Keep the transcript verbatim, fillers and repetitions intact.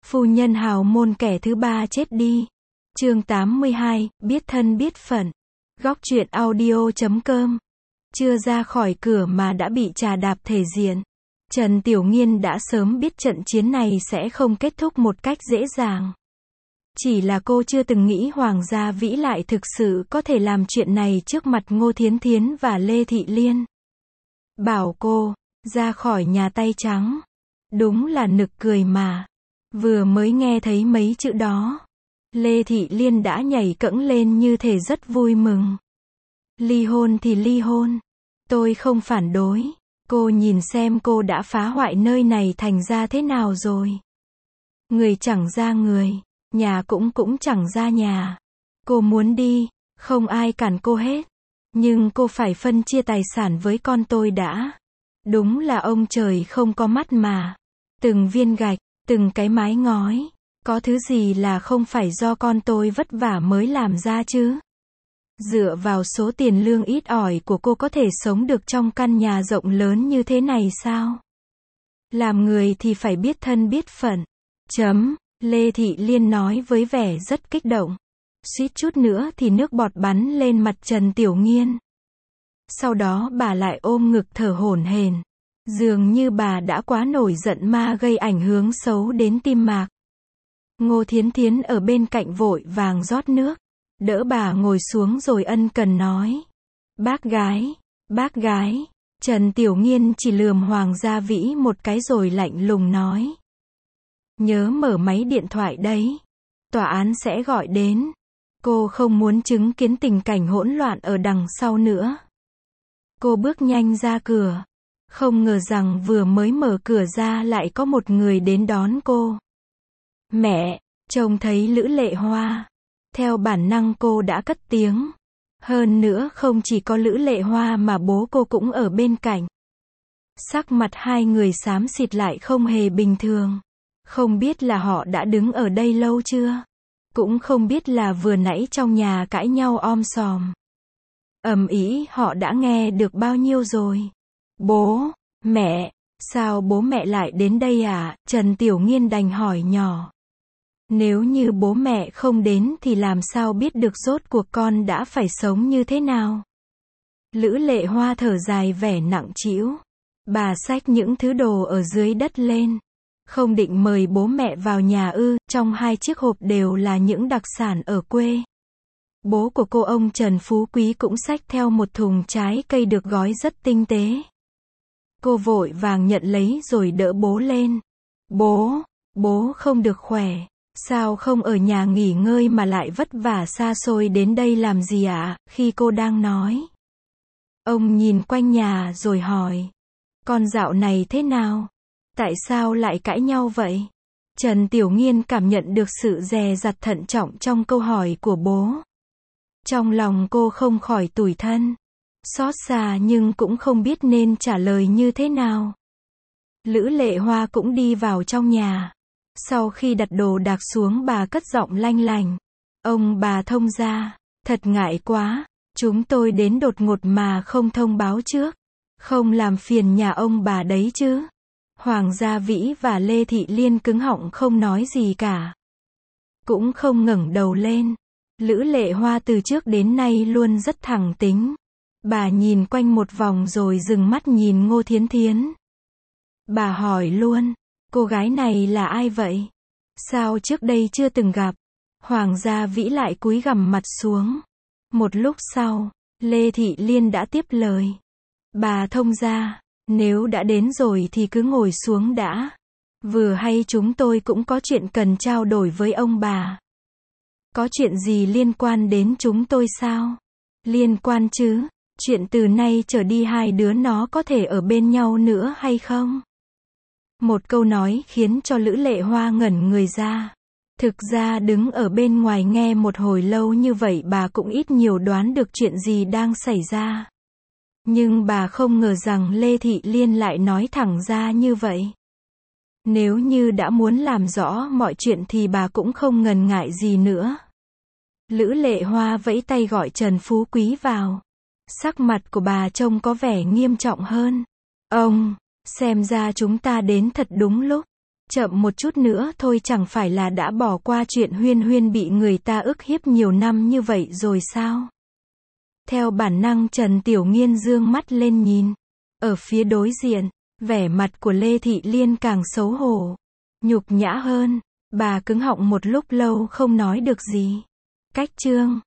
Phu nhân hào môn kẻ thứ ba chết đi. Chương tám mươi hai, biết thân biết phận. Góc truyện audio chấm com. Chưa ra khỏi cửa mà đã bị trà đạp thể diện. Trần Tiểu Nghiên đã sớm biết trận chiến này sẽ không kết thúc một cách dễ dàng. Chỉ là cô chưa từng nghĩ Hoàng gia Vĩ lại thực sự có thể làm chuyện này trước mặt Ngô Thiến Thiến và Lê Thị Liên. Bảo cô ra khỏi nhà tay trắng. Đúng là nực cười mà. Vừa mới nghe thấy mấy chữ đó, Lê Thị Liên đã nhảy cẫng lên như thể rất vui mừng. Ly hôn thì ly hôn. Tôi không phản đối. Cô nhìn xem cô đã phá hoại nơi này thành ra thế nào rồi. Người chẳng ra người, nhà cũng cũng chẳng ra nhà. Cô muốn đi, không ai cản cô hết. Nhưng cô phải phân chia tài sản với con tôi đã. Đúng là ông trời không có mắt mà. Từng viên gạch, từng cái mái ngói, có thứ gì là không phải do con tôi vất vả mới làm ra chứ? Dựa vào số tiền lương ít ỏi của cô có thể sống được trong căn nhà rộng lớn như thế này sao? Làm người thì phải biết thân biết phận. Chấm, Lê Thị Liên nói với vẻ rất kích động. Suýt chút nữa thì nước bọt bắn lên mặt Trần Tiểu Nghiên. Sau đó bà lại ôm ngực thở hổn hển. Dường như bà đã quá nổi giận ma gây ảnh hưởng xấu đến tim mạc. Ngô Thiến Thiến ở bên cạnh vội vàng rót nước, đỡ bà ngồi xuống rồi ân cần nói. Bác gái, bác gái. Trần Tiểu Nghiên chỉ lườm Hoàng gia Vĩ một cái rồi lạnh lùng nói. Nhớ mở máy điện thoại đấy. Tòa án sẽ gọi đến. Cô không muốn chứng kiến tình cảnh hỗn loạn ở đằng sau nữa. Cô bước nhanh ra cửa. Không ngờ rằng vừa mới mở cửa ra lại có một người đến đón cô. Mẹ, trông thấy Lữ Lệ Hoa. Theo bản năng cô đã cất tiếng. Hơn nữa không chỉ có Lữ Lệ Hoa mà bố cô cũng ở bên cạnh. Sắc mặt hai người xám xịt lại không hề bình thường. Không biết là họ đã đứng ở đây lâu chưa? Cũng không biết là vừa nãy trong nhà cãi nhau om sòm. Ầm ĩ họ đã nghe được bao nhiêu rồi? Bố, mẹ, sao bố mẹ lại đến đây à? Trần Tiểu Nghiên đành hỏi nhỏ. Nếu như bố mẹ không đến thì làm sao biết được rốt cuộc con đã phải sống như thế nào? Lữ Lệ Hoa thở dài vẻ nặng trĩu. Bà xách những thứ đồ ở dưới đất lên. Không định mời bố mẹ vào nhà ư? Trong hai chiếc hộp đều là những đặc sản ở quê. Bố của cô ông Trần Phú Quý cũng xách theo một thùng trái cây được gói rất tinh tế. Cô vội vàng nhận lấy rồi đỡ bố lên. Bố, bố không được khỏe. Sao không ở nhà nghỉ ngơi mà lại vất vả xa xôi đến đây làm gì ạ? À? Khi cô đang nói, ông nhìn quanh nhà rồi hỏi. Con dạo này thế nào? Tại sao lại cãi nhau vậy? Trần Tiểu Nghiên cảm nhận được sự dè dặt thận trọng trong câu hỏi của bố. Trong lòng cô không khỏi tủi thân. Xót xa nhưng cũng không biết nên trả lời như thế nào. Lữ Lệ Hoa cũng đi vào trong nhà. Sau khi đặt đồ đạc xuống bà cất giọng lanh lành. Ông bà thông gia, thật ngại quá. Chúng tôi đến đột ngột mà không thông báo trước. Không làm phiền nhà ông bà đấy chứ. Hoàng gia Vĩ và Lê Thị Liên cứng họng không nói gì cả. Cũng không ngẩng đầu lên. Lữ Lệ Hoa từ trước đến nay luôn rất thẳng tính. Bà nhìn quanh một vòng rồi dừng mắt nhìn Ngô Thiến Thiến. Bà hỏi luôn, cô gái này là ai vậy? Sao trước đây chưa từng gặp? Hoàng gia Vĩ lại cúi gằm mặt xuống. Một lúc sau, Lê Thị Liên đã tiếp lời. Bà thông gia, nếu đã đến rồi thì cứ ngồi xuống đã. Vừa hay chúng tôi cũng có chuyện cần trao đổi với ông bà. Có chuyện gì liên quan đến chúng tôi sao? Liên quan chứ, chuyện từ nay trở đi hai đứa nó có thể ở bên nhau nữa hay không? Một câu nói khiến cho Lữ Lệ Hoa ngẩn người ra. Thực ra đứng ở bên ngoài nghe một hồi lâu như vậy bà cũng ít nhiều đoán được chuyện gì đang xảy ra. Nhưng bà không ngờ rằng Lê Thị Liên lại nói thẳng ra như vậy. Nếu như đã muốn làm rõ mọi chuyện thì bà cũng không ngần ngại gì nữa. Lữ Lệ Hoa vẫy tay gọi Trần Phú Quý vào. Sắc mặt của bà trông có vẻ nghiêm trọng hơn. Ông, xem ra chúng ta đến thật đúng lúc. Chậm một chút nữa thôi chẳng phải là đã bỏ qua chuyện Huyên Huyên bị người ta ức hiếp nhiều năm như vậy rồi sao? Theo bản năng Trần Tiểu Nghiên dương mắt lên nhìn. Ở phía đối diện, vẻ mặt của Lê Thị Liên càng xấu hổ, nhục nhã hơn. Bà cứng họng một lúc lâu không nói được gì. Cách chương